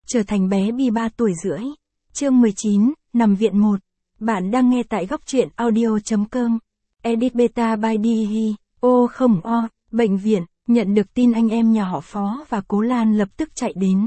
Trở thành bé Bi 3 tuổi rưỡi. Chương 19, nằm viện 1. Bạn đang nghe tại góc truyện audio.com. Edit beta by Dihi. Ô không o, bệnh viện, nhận được tin anh em nhà họ Phó và Cố Lan lập tức chạy đến.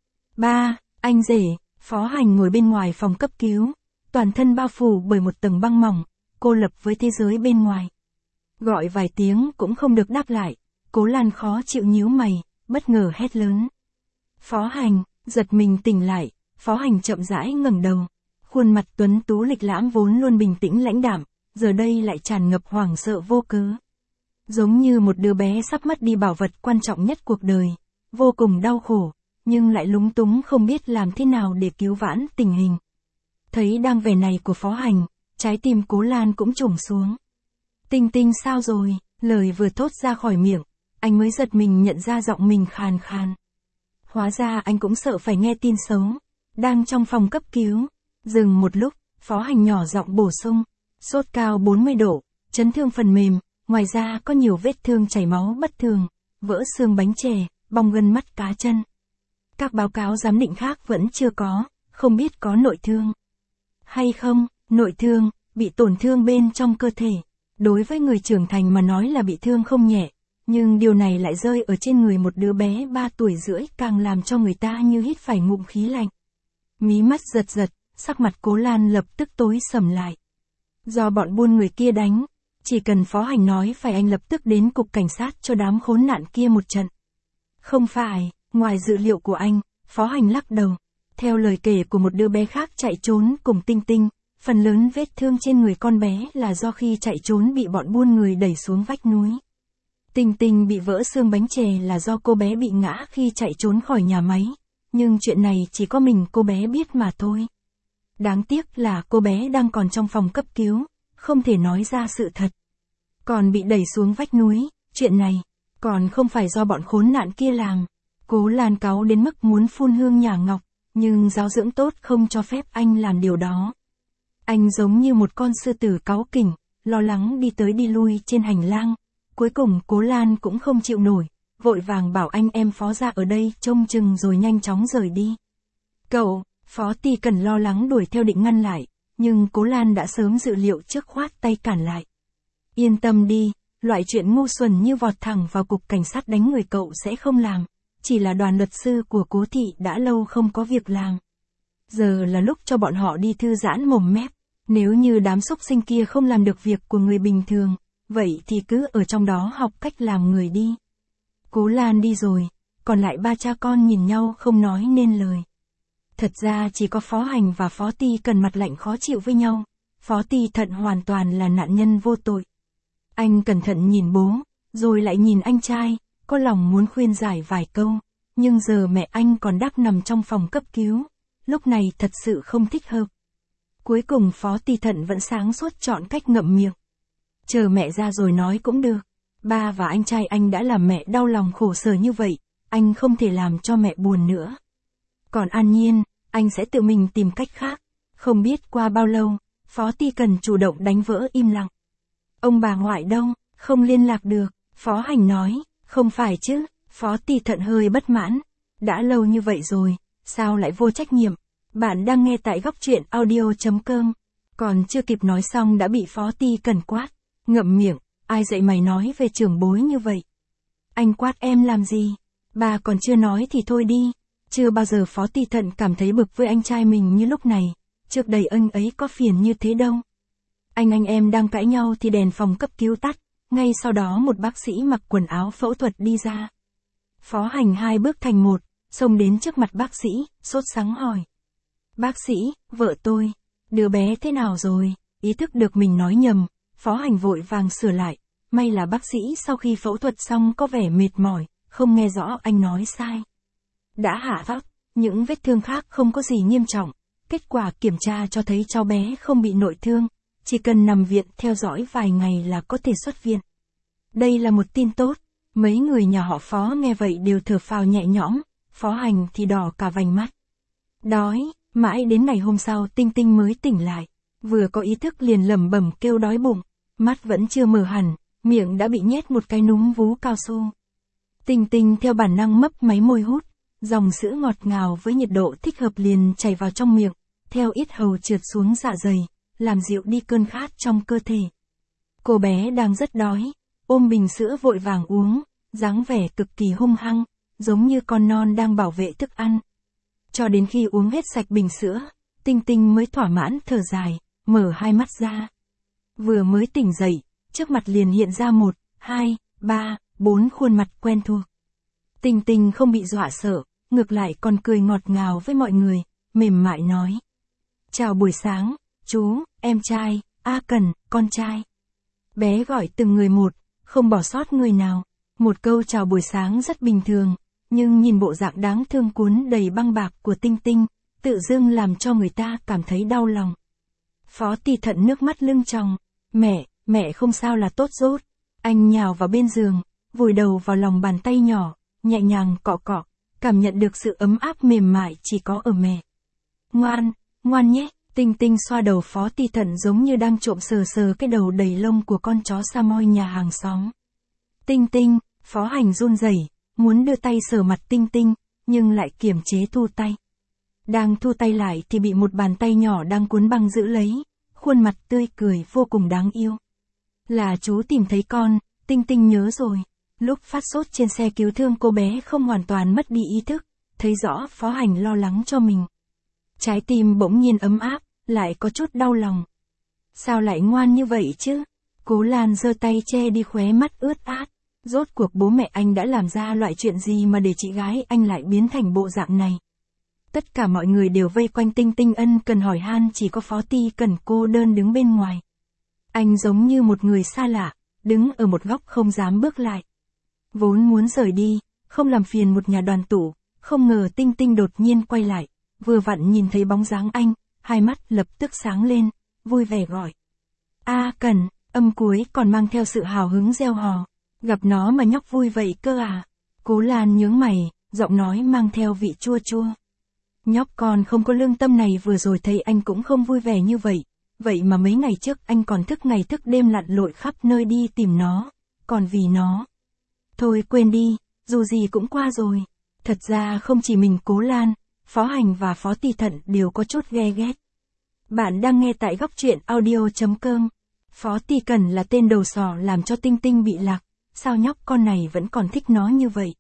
Ba, anh rể, Phó Hành ngồi bên ngoài phòng cấp cứu, toàn thân bao phủ bởi một tầng băng mỏng, cô lập với thế giới bên ngoài. Gọi vài tiếng cũng không được đáp lại, Cố Lan khó chịu nhíu mày, bất ngờ hét lớn. Phó Hành, giật mình tỉnh lại, Phó Hành chậm rãi ngẩng đầu. Khuôn mặt tuấn tú lịch lãm vốn luôn bình tĩnh lãnh đạm, giờ đây lại tràn ngập hoảng sợ vô cớ. Giống như một đứa bé sắp mất đi bảo vật quan trọng nhất cuộc đời, vô cùng đau khổ, nhưng lại lúng túng không biết làm thế nào để cứu vãn tình hình. Thấy đang vẻ này của Phó Hành, trái tim Cố Lan cũng trùng xuống. Tinh Tinh sao rồi, lời vừa thốt ra khỏi miệng, anh mới giật mình nhận ra giọng mình khàn khàn. Hóa ra anh cũng sợ phải nghe tin xấu. Đang trong phòng cấp cứu, dừng một lúc, Phó Hành nhỏ giọng bổ sung, sốt cao 40 độ, chấn thương phần mềm, ngoài ra có nhiều vết thương chảy máu bất thường, vỡ xương bánh chè, bong gân mắt cá chân. Các báo cáo giám định khác vẫn chưa có, không biết có nội thương hay không. Nội thương, bị tổn thương bên trong cơ thể, đối với người trưởng thành mà nói là bị thương không nhẹ, nhưng điều này lại rơi ở trên người một đứa bé 3 tuổi rưỡi càng làm cho người ta như hít phải ngụm khí lạnh. Mí mắt giật giật, sắc mặt Cố Lan lập tức tối sầm lại. Do bọn buôn người kia đánh, chỉ cần Phó Hành nói phải anh lập tức đến cục cảnh sát cho đám khốn nạn kia một trận. Không phải, ngoài dự liệu của anh, Phó Hành lắc đầu. Theo lời kể của một đứa bé khác chạy trốn cùng Tinh Tinh, phần lớn vết thương trên người con bé là do khi chạy trốn bị bọn buôn người đẩy xuống vách núi. Tinh Tinh bị vỡ xương bánh chè là do cô bé bị ngã khi chạy trốn khỏi nhà máy, nhưng chuyện này chỉ có mình cô bé biết mà thôi. Đáng tiếc là cô bé đang còn trong phòng cấp cứu, không thể nói ra sự thật. Còn bị đẩy xuống vách núi, chuyện này, còn không phải do bọn khốn nạn kia làm. Cố Lan cáu đến mức muốn phun hương nhả ngọc, nhưng giáo dưỡng tốt không cho phép anh làm điều đó. Anh giống như một con sư tử cáu kỉnh, lo lắng đi tới đi lui trên hành lang. Cuối cùng Cố Lan cũng không chịu nổi, vội vàng bảo anh em Phó ra ở đây trông chừng rồi nhanh chóng rời đi. Cậu, Phó Ti Cần lo lắng đuổi theo định ngăn lại, nhưng Cố Lan đã sớm dự liệu trước khoát tay cản lại. Yên tâm đi, loại chuyện ngu xuẩn như vọt thẳng vào cục cảnh sát đánh người cậu sẽ không làm, chỉ là đoàn luật sư của Cố thị đã lâu không có việc làm. Giờ là lúc cho bọn họ đi thư giãn mồm mép, nếu như đám xúc sinh kia không làm được việc của người bình thường, vậy thì cứ ở trong đó học cách làm người đi. Cố Lan đi rồi, còn lại ba cha con nhìn nhau không nói nên lời. Thật ra chỉ có Phó Hành và Phó Ti Cần mặt lạnh khó chịu với nhau, Phó Ti Thận hoàn toàn là nạn nhân vô tội. Anh cẩn thận nhìn bố, rồi lại nhìn anh trai, có lòng muốn khuyên giải vài câu, nhưng giờ mẹ anh còn đắc nằm trong phòng cấp cứu, lúc này thật sự không thích hợp. Cuối cùng Phó Ti Thận vẫn sáng suốt chọn cách ngậm miệng. Chờ mẹ ra rồi nói cũng được. Ba và anh trai anh đã làm mẹ đau lòng khổ sở như vậy, anh không thể làm cho mẹ buồn nữa. Còn An Nhiên, anh sẽ tự mình tìm cách khác. Không biết qua bao lâu, Phó Ti Cần chủ động đánh vỡ im lặng. Ông bà ngoại đâu, không liên lạc được, Phó Hành nói, không phải chứ, Phó Ti Thận hơi bất mãn. Đã lâu như vậy rồi, sao lại vô trách nhiệm? Bạn đang nghe tại góc truyện audio.com. Còn chưa kịp nói xong đã bị Phó Ti Cần quát. Ngậm miệng, ai dạy mày nói về trưởng bối như vậy? Anh quát em làm gì? Bà còn chưa nói thì thôi đi. Chưa bao giờ Phó Ti Thận cảm thấy bực với anh trai mình như lúc này. Trước đây anh ấy có phiền như thế đâu. Anh em đang cãi nhau thì đèn phòng cấp cứu tắt. Ngay sau đó một bác sĩ mặc quần áo phẫu thuật đi ra. Phó Hành 2 bước thành 1, xông đến trước mặt bác sĩ, sốt sắng hỏi. Bác sĩ, vợ tôi, đứa bé thế nào rồi? Ý thức được mình nói nhầm, Phó Hành vội vàng sửa lại. May là bác sĩ sau khi phẫu thuật xong có vẻ mệt mỏi, không nghe rõ anh nói sai. Đã hạ vác, những vết thương khác không có gì nghiêm trọng. Kết quả kiểm tra cho thấy cháu bé không bị nội thương, chỉ cần nằm viện theo dõi vài ngày là có thể xuất viện. Đây là một tin tốt, mấy người nhà họ Phó nghe vậy đều thở phào nhẹ nhõm, Phó Hành thì đỏ cả vành mắt. Đói, mãi đến ngày hôm sau Tinh Tinh mới tỉnh lại, vừa có ý thức liền lẩm bẩm kêu đói bụng, mắt vẫn chưa mở hẳn, miệng đã bị nhét một cái núm vú cao su. Tinh Tinh theo bản năng mấp máy môi hút, Dòng sữa ngọt ngào với nhiệt độ thích hợp liền chảy vào trong miệng, theo yết hầu trượt xuống dạ dày, làm dịu đi cơn khát trong cơ thể. Cô bé đang rất đói, ôm bình sữa vội vàng uống, dáng vẻ cực kỳ hung hăng, giống như con non đang bảo vệ thức ăn. Cho đến khi uống hết sạch bình sữa, Tinh Tinh mới thỏa mãn thở dài, mở hai mắt ra. Vừa mới tỉnh dậy, trước mặt liền hiện ra 1, 2, 3, 4 khuôn mặt quen thuộc. Tinh Tinh không bị dọa sợ, ngược lại còn cười ngọt ngào với mọi người, mềm mại nói. Chào buổi sáng, chú, em trai, A Cần, con trai. Bé gọi từng người một, không bỏ sót người nào. Một câu chào buổi sáng rất bình thường, nhưng nhìn bộ dạng đáng thương cuốn đầy băng bạc của Tinh Tinh, tự dưng làm cho người ta cảm thấy đau lòng. Phó Tì Thận nước mắt lưng tròng. Mẹ không sao là tốt rốt. Anh nhào vào bên giường, vùi đầu vào lòng bàn tay nhỏ, nhẹ nhàng cọ cọ, cảm nhận được sự ấm áp mềm mại chỉ có ở mẹ. Ngoan nhé. Tinh Tinh xoa đầu Phó Tì Thận giống như đang trộm sờ cái đầu đầy lông của con chó Samoy nhà hàng xóm. Tinh, Phó Hành run rẩy, muốn đưa tay sờ mặt Tinh, nhưng lại kiềm chế thu tay. Đang thu tay lại thì bị một bàn tay nhỏ đang cuốn băng giữ lấy, khuôn mặt tươi cười vô cùng đáng yêu. Là chú tìm thấy con, Tinh nhớ rồi. Lúc phát sốt trên xe cứu thương cô bé không hoàn toàn mất đi ý thức, thấy rõ Phó Hành lo lắng cho mình. Trái tim bỗng nhiên ấm áp, lại có chút đau lòng. Sao lại ngoan như vậy chứ? Cố Lan giơ tay che đi khóe mắt ướt át. Rốt cuộc bố mẹ anh đã làm ra loại chuyện gì mà để chị gái anh lại biến thành bộ dạng này? Tất cả mọi người đều vây quanh Tinh ân cần hỏi han, chỉ có Phó Tì Cần cô đơn đứng bên ngoài. Anh giống như một người xa lạ, đứng ở một góc không dám bước lại. Vốn muốn rời đi, không làm phiền một nhà đoàn tụ, không ngờ Tinh đột nhiên quay lại, vừa vặn nhìn thấy bóng dáng anh, hai mắt lập tức sáng lên, vui vẻ gọi. A Cần, âm cuối còn mang theo sự hào hứng reo hò. Gặp nó mà nhóc vui vậy cơ à? Cố Lan nhướng mày, giọng nói mang theo vị chua chua. Nhóc con không có lương tâm này, vừa rồi thấy anh cũng không vui vẻ như vậy. Vậy mà mấy ngày trước anh còn thức ngày thức đêm lặn lội khắp nơi đi tìm nó. Còn vì nó. Thôi quên đi, dù gì cũng qua rồi. Thật ra không chỉ mình Cố Lan, Phó Hành và Phó Tì Thận đều có chút ghe ghét. Bạn đang nghe tại góc truyện audio.com. Phó Tì Cần là tên đầu sỏ làm cho Tinh bị lạc. Sao nhóc con này vẫn còn thích nó như vậy?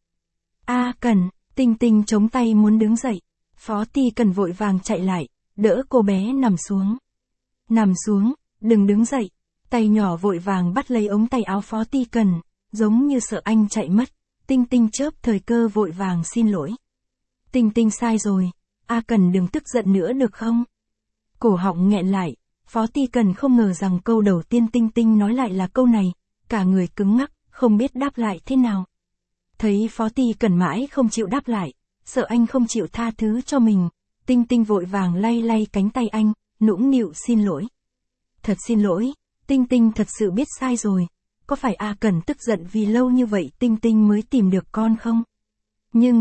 A Cần, Tinh chống tay muốn đứng dậy. Phó Tì Cần vội vàng chạy lại, đỡ cô bé nằm xuống. Nằm xuống, đừng đứng dậy. Tay nhỏ vội vàng bắt lấy ống tay áo Phó Tì Cần, giống như sợ anh chạy mất. Tinh chớp thời cơ vội vàng xin lỗi. Tinh sai rồi, A Cần đừng tức giận nữa được không? Cổ họng nghẹn lại, Phó Tì Cần không ngờ rằng câu đầu tiên Tinh nói lại là câu này, cả người cứng ngắc, không biết đáp lại thế nào. Thấy Phó Tì Cần mãi không chịu đáp lại, sợ anh không chịu tha thứ cho mình, Tinh vội vàng lay cánh tay anh, nũng nịu xin lỗi. Thật xin lỗi, Tinh thật sự biết sai rồi. Có phải A Cần tức giận vì lâu như vậy Tinh mới tìm được con không? Nhưng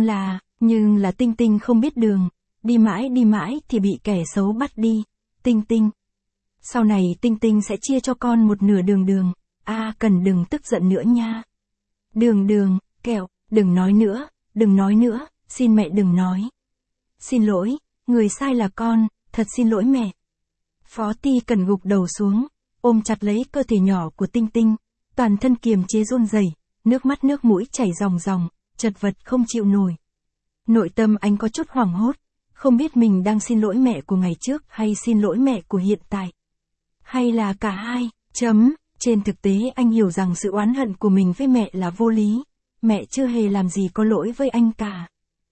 là Tinh không biết đường, đi mãi thì bị kẻ xấu bắt đi. Tinh. Sau này Tinh sẽ chia cho con một nửa đường. A Cần đừng tức giận nữa nha. Đường, kẹo, đừng nói nữa, xin mẹ đừng nói. Xin lỗi, người sai là con, thật xin lỗi mẹ. Phó Tì Cần gục đầu xuống, ôm chặt lấy cơ thể nhỏ của Tinh, toàn thân kiềm chế run rẩy, nước mắt nước mũi chảy ròng, chật vật không chịu nổi. Nội tâm anh có chút hoảng hốt, không biết mình đang xin lỗi mẹ của ngày trước hay xin lỗi mẹ của hiện tại. Hay là cả hai, Trên thực tế anh hiểu rằng sự oán hận của mình với mẹ là vô lý, mẹ chưa hề làm gì có lỗi với anh cả.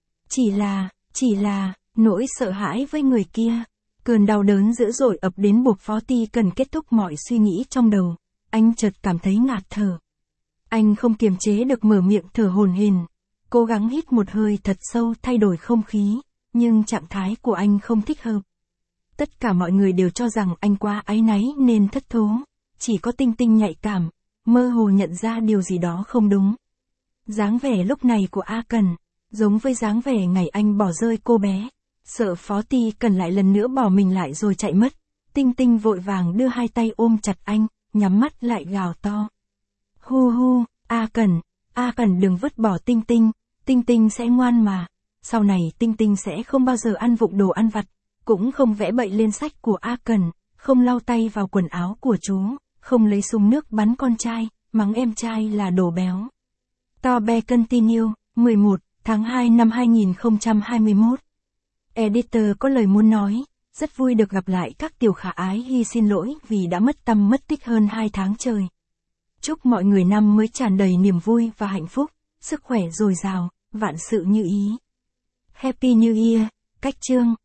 Chỉ là, nỗi sợ hãi với người kia, cơn đau đớn dữ dội ập đến buộc Phó Tì Cần kết thúc mọi suy nghĩ trong đầu, anh chợt cảm thấy ngạt thở. Anh không kiềm chế được mở miệng thở hổn hển, cố gắng hít một hơi thật sâu thay đổi không khí, nhưng trạng thái của anh không thích hợp. Tất cả mọi người đều cho rằng anh quá áy náy nên thất thố. Chỉ có Tinh nhạy cảm, mơ hồ nhận ra điều gì đó không đúng. Dáng vẻ lúc này của A Cần, giống với dáng vẻ ngày anh bỏ rơi cô bé. Sợ Phó Tì Cần lại lần nữa bỏ mình lại rồi chạy mất. Tinh vội vàng đưa hai tay ôm chặt anh, nhắm mắt lại gào to. Hu, A Cần đừng vứt bỏ Tinh sẽ ngoan mà. Sau này Tinh Tinh sẽ không bao giờ ăn vụng đồ ăn vặt, cũng không vẽ bậy lên sách của A Cần, không lau tay vào quần áo của chú, không lấy súng nước bắn con trai, mắng em trai là đồ béo. To Be Continue, 11 tháng 2 năm 2021. Editor có lời muốn nói, rất vui được gặp lại các tiểu khả ái, hy xin lỗi vì đã mất tăm mất tích hơn 2 tháng trời. Chúc mọi người năm mới tràn đầy niềm vui và hạnh phúc, sức khỏe dồi dào, vạn sự như ý. Happy New Year, Cách Chương.